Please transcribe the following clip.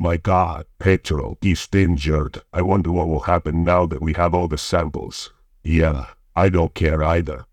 my God, Petro, he's injured. I wonder what will happen now that we have all the samples. Yeah, I don't care either.